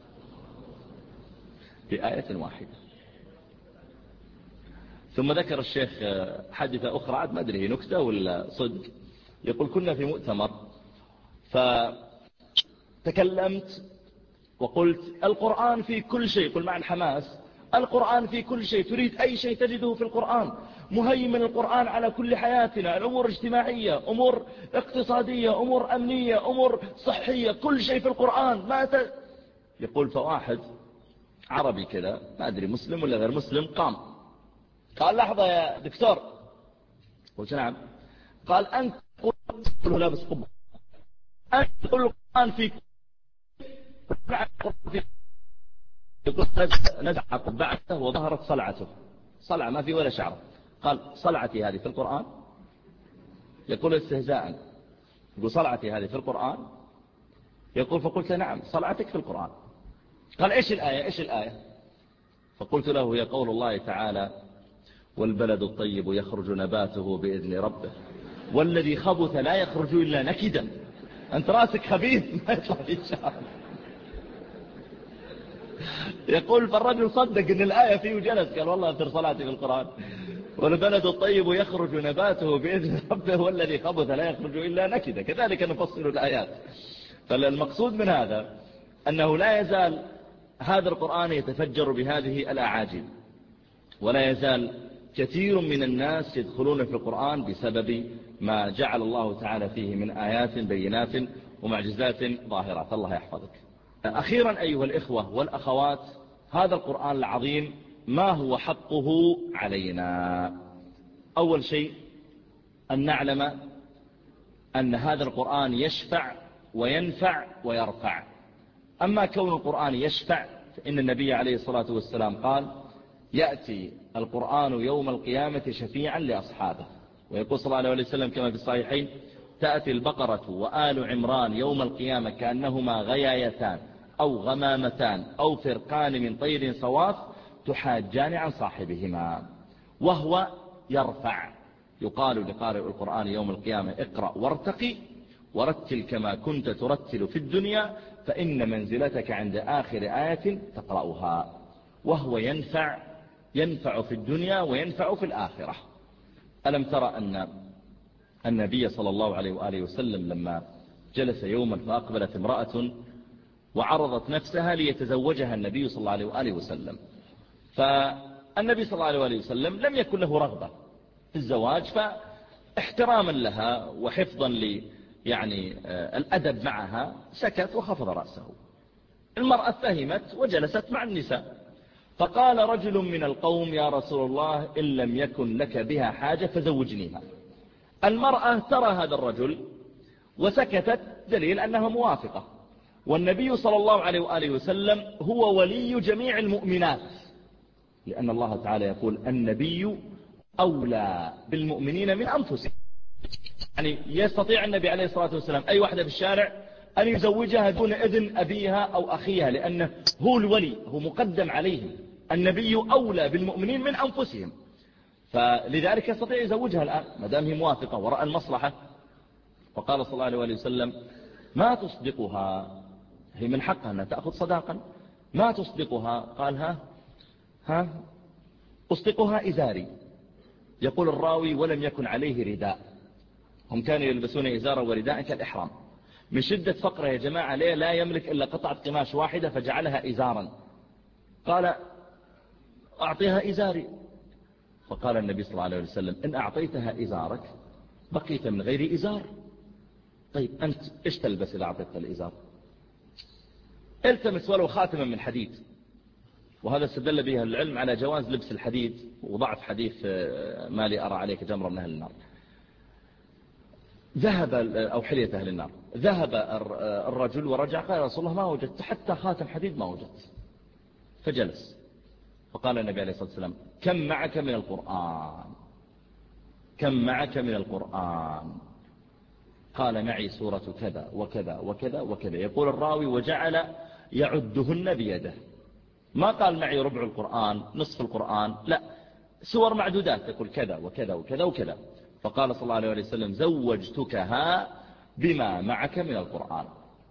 بآية واحدة. ثم ذكر الشيخ حادثة أخرى عاد ما أدري هي نكتة ولا صدق. يقول كنا في مؤتمر فتكلمت وقلت القرآن في كل شيء، يقول مع الحماس القرآن في كل شيء، تريد أي شيء تجده في القرآن، مهيمن القرآن على كل حياتنا، الأمور اجتماعية، أمور اقتصادية، أمور أمنية، أمور صحية، كل شيء في القرآن يقول فواحد عربي كذا ما أدري مسلم ولا غير مسلم قام قال لحظة يا دكتور. قلت نعم. قال أنت قل لابس قبة، أنت تقول القرآن في يقول نزع قبعته وظهرت صلعته، صلعة ما في ولا شعر. قال صلعتي هذه في القرآن؟ يقول استهزاء. يقول صلعتي هذه في القرآن؟ يقول فقلت نعم صلعتك في القرآن. قال إيش الآية؟ إيش الآية؟ فقلت له هي قول الله تعالى والبلد الطيب يخرج نباته بإذن ربه والذي خبث لا يخرج إلا نكدا. أنت راسك خبيث ما يطلع في الشعر. يقول فالرجل صدق ان الآية فيه وجلس قال والله أثر صلاتي في القرآن والبلد الطيب يخرج نباته بإذن ربه والذي خبث لا يخرج إلا نكدا. كذلك نفصل الآيات. فالمقصود من هذا أنه لا يزال هذا القرآن يتفجر بهذه الأعاجيب، ولا يزال كثير من الناس يدخلون في القرآن بسبب ما جعل الله تعالى فيه من آيات بينات ومعجزات ظاهرات. الله يحفظك. أخيرا أيها الإخوة والأخوات، هذا القرآن العظيم ما هو حقه علينا؟ أول شيء أن نعلم أن هذا القرآن يشفع وينفع ويرفع. أما كون القرآن يشفع فإن النبي عليه الصلاة والسلام قال يأتي القرآن يوم القيامة شفيعا لأصحابه، ويقول صلى الله عليه وسلم كما في الصحيحين تأتي البقرة وآل عمران يوم القيامة كأنهما غيايتان أو غمامتان أو فرقان من طير صواف تحاجان عن صاحبهما. وهو يرفع. يقال لقارئ القرآن يوم القيامة اقرأ وارتقي ورتل كما كنت ترتل في الدنيا فإن منزلتك عند آخر آية تقرأها. وهو ينفع في الدنيا وينفع في الآخرة. ألم ترى أن النبي صلى الله عليه وآله وسلم لما جلس يوما فأقبلت امرأة وعرضت نفسها ليتزوجها النبي صلى الله عليه وآله وسلم، فالنبي صلى الله عليه وآله وسلم لم يكن له رغبة في الزواج، فاحتراما لها وحفظا يعني الأدب معها سكت وخفض رأسه. المرأة فهمت وجلست مع النساء، فقال رجل من القوم: يا رسول الله إن لم يكن لك بها حاجة فزوجنيها. المرأة ترى هذا الرجل وسكتت، دليل أنها موافقة، والنبي صلى الله عليه وآله وسلم هو ولي جميع المؤمنات، لأن الله تعالى يقول: النبي أولى بالمؤمنين من أنفسهم. يعني يستطيع النبي عليه الصلاة والسلام أي واحدة في الشارع أن يزوجها دون إذن أبيها أو أخيها، لأنه هو الولي، هو مقدم عليهم. النبي أولى بالمؤمنين من أنفسهم، فلذلك يستطيع يزوجها الآن ما دام هي موافقة ورأى المصلحة. فقال صلى الله عليه وسلم: ما تصدقها، هي من حقها أن تأخذ صداقا، ما تصدقها. قال: ها أصدقها إزاري. يقول الراوي: ولم يكن عليه رداء. هم كانوا يلبسون إزارا ورداء كالإحرام. من شدة فقره يا جماعة ليه لا يملك إلا قطعة قماش واحدة فجعلها إزارا. قال: أعطيها إزاري. فقال النبي صلى الله عليه وسلم: إن أعطيتها إزارك بقيت من غير إزار. طيب أنت إيش تلبس إذا أعطيتها الإزار؟ التمس ولو خاتما من حديد. وهذا استدل به العلم على جواز لبس الحديد وضعف حديث ما لي أرى عليك جمرة من أهل النار. ذهب أو حلية أهل النار. ذهب الرجل ورجع قال: يا رسول الله ما وجدت حتى خاتم حديد ما وجدت. فجلس، فقال النبي عليه الصلاة والسلام: كم معك من القرآن؟ كم معك من القرآن؟ قال: معي سورة كذا وكذا وكذا وكذا. يقول الراوي: وجعل يعدهن بيده. ما قال معي ربع القرآن نصف القرآن، لا، سور معدودات، يقول كذا وكذا وكذا وكذا. فقال صلى الله عليه وسلم: زوجتكها بما معك من القرآن.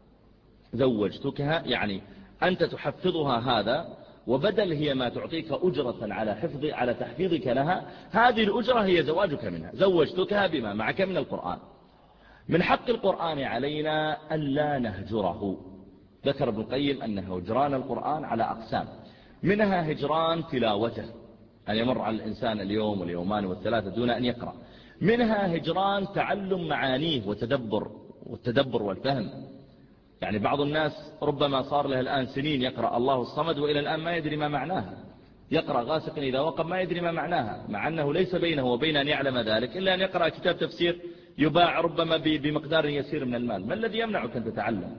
زوجتكها يعني أنت تحفظها هذا، وبدل هي ما تعطيك أجرة على تحفيظك لها، هذه الأجرة هي زواجك منها. زوجتكها بما معك من القرآن. من حق القرآن علينا ألا نهجره. ذكر ابن القيم أن هجران القرآن على أقسام، منها هجران تلاوته، أن يمر على الإنسان اليوم واليومان والثلاثة دون أن يقرأ. منها هجران تعلم معانيه والتدبر والفهم. يعني بعض الناس ربما صار له الآن سنين يقرأ الله الصمد وإلى الآن ما يدري ما معناها، يقرأ غاسق إذا وقب ما يدري ما معناها، مع أنه ليس بينه وبين أن يعلم ذلك إلا أن يقرأ كتاب تفسير يباع ربما بمقدار يسير من المال. ما الذي يمنعك أن تتعلم؟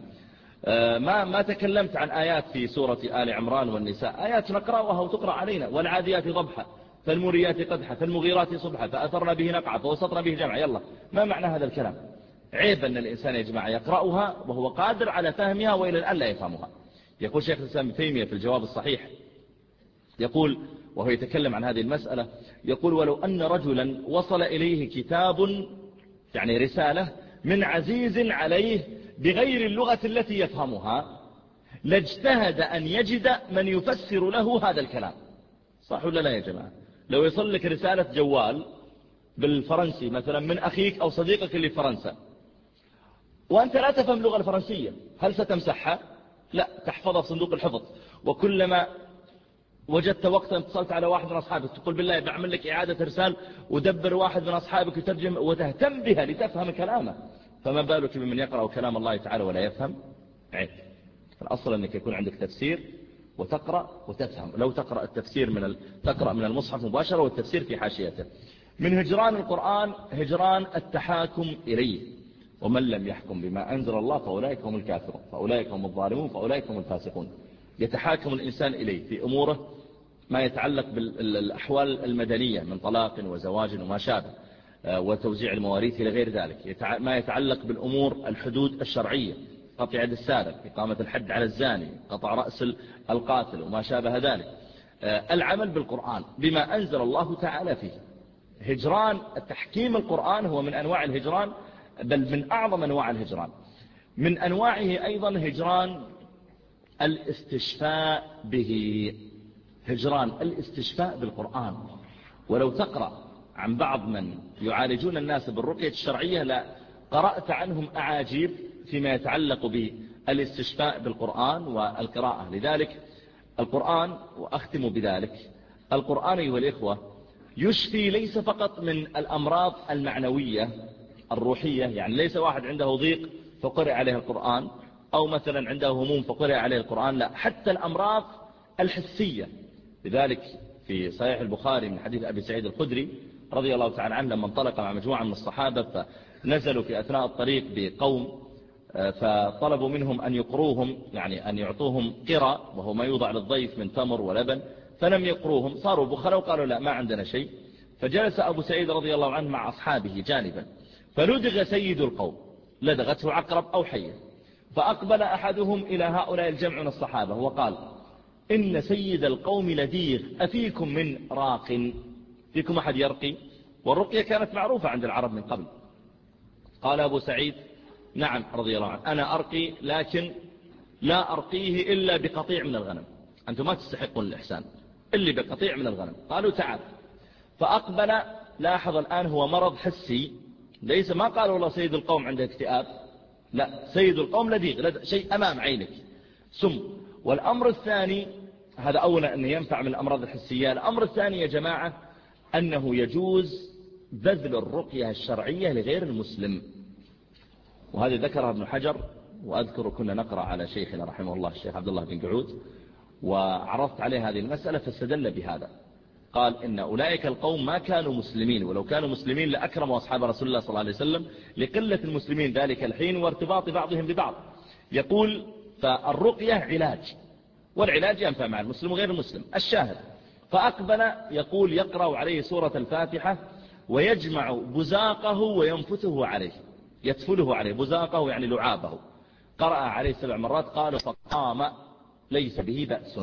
ما تكلمت عن آيات في سورة آل عمران والنساء، آيات نقرأها وتقرأ علينا: والعاديات ضبحا فالموريات قدحا فالمغيرات صبحا فأثرنا به نقعا فوسطنا به جمعا. يلا، ما معنى هذا الكلام؟ عيب أن الإنسان يا جماعة يقرأها وهو قادر على فهمها وإلى الآن لا يفهمها. يقول شيخ الإسلام ابن تيمية في الجواب الصحيح، يقول وهو يتكلم عن هذه المسألة، يقول: ولو أن رجلا وصل إليه كتاب، يعني رسالة من عزيز عليه بغير اللغة التي يفهمها، لاجتهد أن يجد من يفسر له هذا الكلام. صح ولا لا يا جماعة؟ لو يصل لك رسالة جوال بالفرنسي مثلا من أخيك أو صديقك اللي في فرنسا، وأنت لا تفهم اللغة الفرنسية، هل ستمسحها؟ لا، تحفظها في صندوق الحفظ. وكلما وجدت وقتا اتصلت على واحد من أصحابك تقول: بالله بعمل لك إعادة إرسال، ودبر واحد من أصحابك يترجم وتهتم بها لتفهم كلامه، فما بالك بمن يقرأ كلام الله تعالى ولا يفهم؟ عيب. الأصل أنك يكون عندك تفسير وتقرأ وتفهم. لو تقرأ التفسير تقرأ من المصحف مباشرة والتفسير في حاشيته. من هجران القرآن هجران التحاكم إليه، ومن لم يحكم بما أنزل الله فأولئك هم الكافرون فأولئك هم الظالمون فأولئك هم الفاسقون. يتحاكم الإنسان إليه في أموره ما يتعلق بالأحوال المدنية من طلاق وزواج وما شابه، وتوزيع المواريث إلى غير ذلك. ما يتعلق بالأمور الحدود الشرعية، قطع يد السارق، إقامة الحد على الزاني، قطع رأس القاتل وما شابه ذلك. العمل بالقرآن بما أنزل الله تعالى فيه. هجران التحكيم القرآن هو من أنواع الهجران، بل من أعظم أنواع الهجران. من أنواعه أيضا هجران الاستشفاء به. هجران الاستشفاء بالقرآن. ولو تقرأ عن بعض من يعالجون الناس بالرقية الشرعية لا قرأت عنهم أعاجيب فيما يتعلق بالاستشفاء بالقرآن والقراءة. لذلك القرآن، وأختم بذلك، القرآن أيها الإخوة يشفي ليس فقط من الأمراض المعنوية الروحية، يعني ليس واحد عنده ضيق فقرأ عليه القرآن، أو مثلا عنده هموم فقرأ عليه القرآن، لا، حتى الأمراض الحسية. لذلك في صحيح البخاري من حديث أبي سعيد الخدري رضي الله تعالى عنه لما انطلق مع مجموعة من الصحابة فنزلوا في أثناء الطريق بقوم فطلبوا منهم أن يقروهم، يعني أن يعطوهم قرى وهو ما يوضع للضيف من تمر ولبن، فلم يقروهم، صاروا بخلوا وقالوا لا ما عندنا شيء. فجلس أبو سعيد رضي الله عنه مع أصحابه جانبا، فلدغ سيد القوم، لدغته عقرب أو حية، فأقبل أحدهم إلى هؤلاء الجمع من الصحابة وقال: إن سيد القوم لديغ، أفيكم من راق؟ فيكم أحد يرقي؟ والرقية كانت معروفة عند العرب من قبل. قال أبو سعيد: نعم رضي الله عنه، أنا أرقي، لكن لا أرقيه إلا بقطيع من الغنم، أنتم ما تستحقون الإحسان إلا بقطيع من الغنم. قالوا تعال. فأقبل، لاحظ الآن هو مرض حسي، ليس ما قالوا والله سيد القوم عنده اكتئاب، لا، سيد القوم لديغ، شيء أمام عينك، سم. والأمر الثاني، هذا أولا أنه ينفع من الأمراض الحسية. الأمر الثاني يا جماعة أنه يجوز بذل الرقية الشرعية لغير المسلم، وهذا ذكرها ابن حجر. وأذكر كنا نقرأ على شيخنا رحمه الله الشيخ عبد الله بن قعود، وعرضت عليه هذه المسألة فاستدل بهذا، قال إن أولئك القوم ما كانوا مسلمين، ولو كانوا مسلمين لأكرموا أصحاب رسول الله صلى الله عليه وسلم لقلة المسلمين ذلك الحين وارتباط بعضهم ببعض. يقول فالرقية علاج، والعلاج ينفع مع المسلم وغير المسلم. الشاهد، فأقبل يقول يقرأ عليه سورة الفاتحة ويجمع بزاقه وينفثه عليه، يتفله عليه، بزاقه يعني لعابه، قرأ عليه 7 مرات. قالوا فقام ليس به بأس.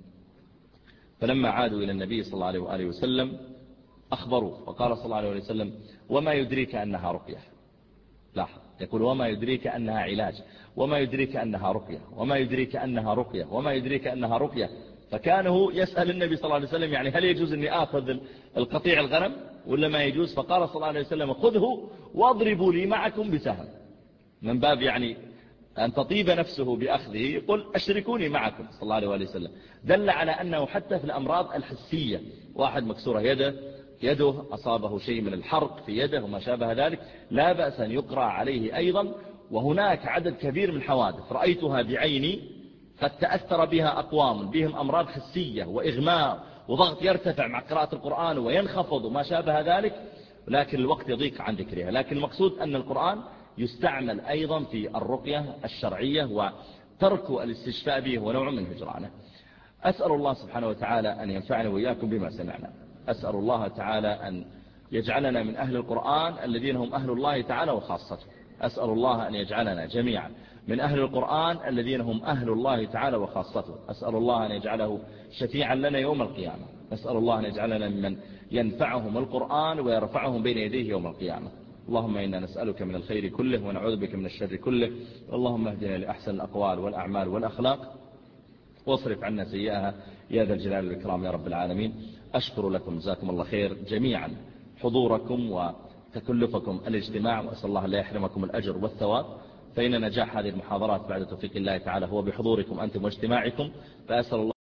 فلما عادوا إلى النبي صلى الله عليه وآله وسلم أخبروه، وقال صلى الله عليه وسلم: وما يدريك أنها رقية؟ لاحظ، يقول: وما يدريك أنها علاج، وما يدريك أنها رقية، وما يدريك أنها رقية، وما يدريك أنها رقية. فكانه يسأل النبي صلى الله عليه وسلم يعني هل يجوز أني آخذ القطيع الغنم ولا ما يجوز؟ فقال صلى الله عليه وسلم: خذه واضربوا لي معكم بسهم، من باب يعني أن تطيب نفسه بأخذه، يقول أشركوني معكم صلى الله عليه وسلم. دل على أنه حتى في الأمراض الحسية، واحد مكسورة يده أصابه شيء من الحرق في يده وما شابه ذلك، لا بأس أن يقرأ عليه أيضا. وهناك عدد كبير من الحوادث رأيتها بعيني قد تأثر بها أقوام بهم أمراض حسية وإغماء وضغط يرتفع مع قراءة القرآن وينخفض وما شابه ذلك، لكن الوقت يضيق عن ذكرها. لكن المقصود أن القرآن يستعمل أيضا في الرقية الشرعية، وترك الاستشفاء به ونوع من هجرانه. أسأل الله سبحانه وتعالى أن ينفعنا وإياكم بما سمعنا. أسأل الله تعالى أن يجعلنا من أهل القرآن الذين هم أهل الله تعالى وخاصته. أسأل الله أن يجعلنا جميعا من أهل القرآن الذين هم أهل الله تعالى وخاصته. أسأل الله أن يجعله شفيعا لنا يوم القيامة. أسأل الله أن يجعلنا ممن ينفعهم القرآن ويرفعهم بين يديه يوم القيامة. اللهم إنا نسألك من الخير كله ونعوذ بك من الشر كله. اللهم اهدنا لأحسن الأقوال والأعمال والأخلاق واصرف عنا سيئها يا ذا الجلال والإكرام يا رب العالمين. أشكر لكم جزاكم الله خير جميعا حضوركم وتكلفكم الاجتماع، وأسأل الله لا يحرمكم الأجر والثواب، فإن نجاح هذه المحاضرات بعد توفيق الله تعالى هو بحضوركم أنتم واجتماعكم. فأسأل الله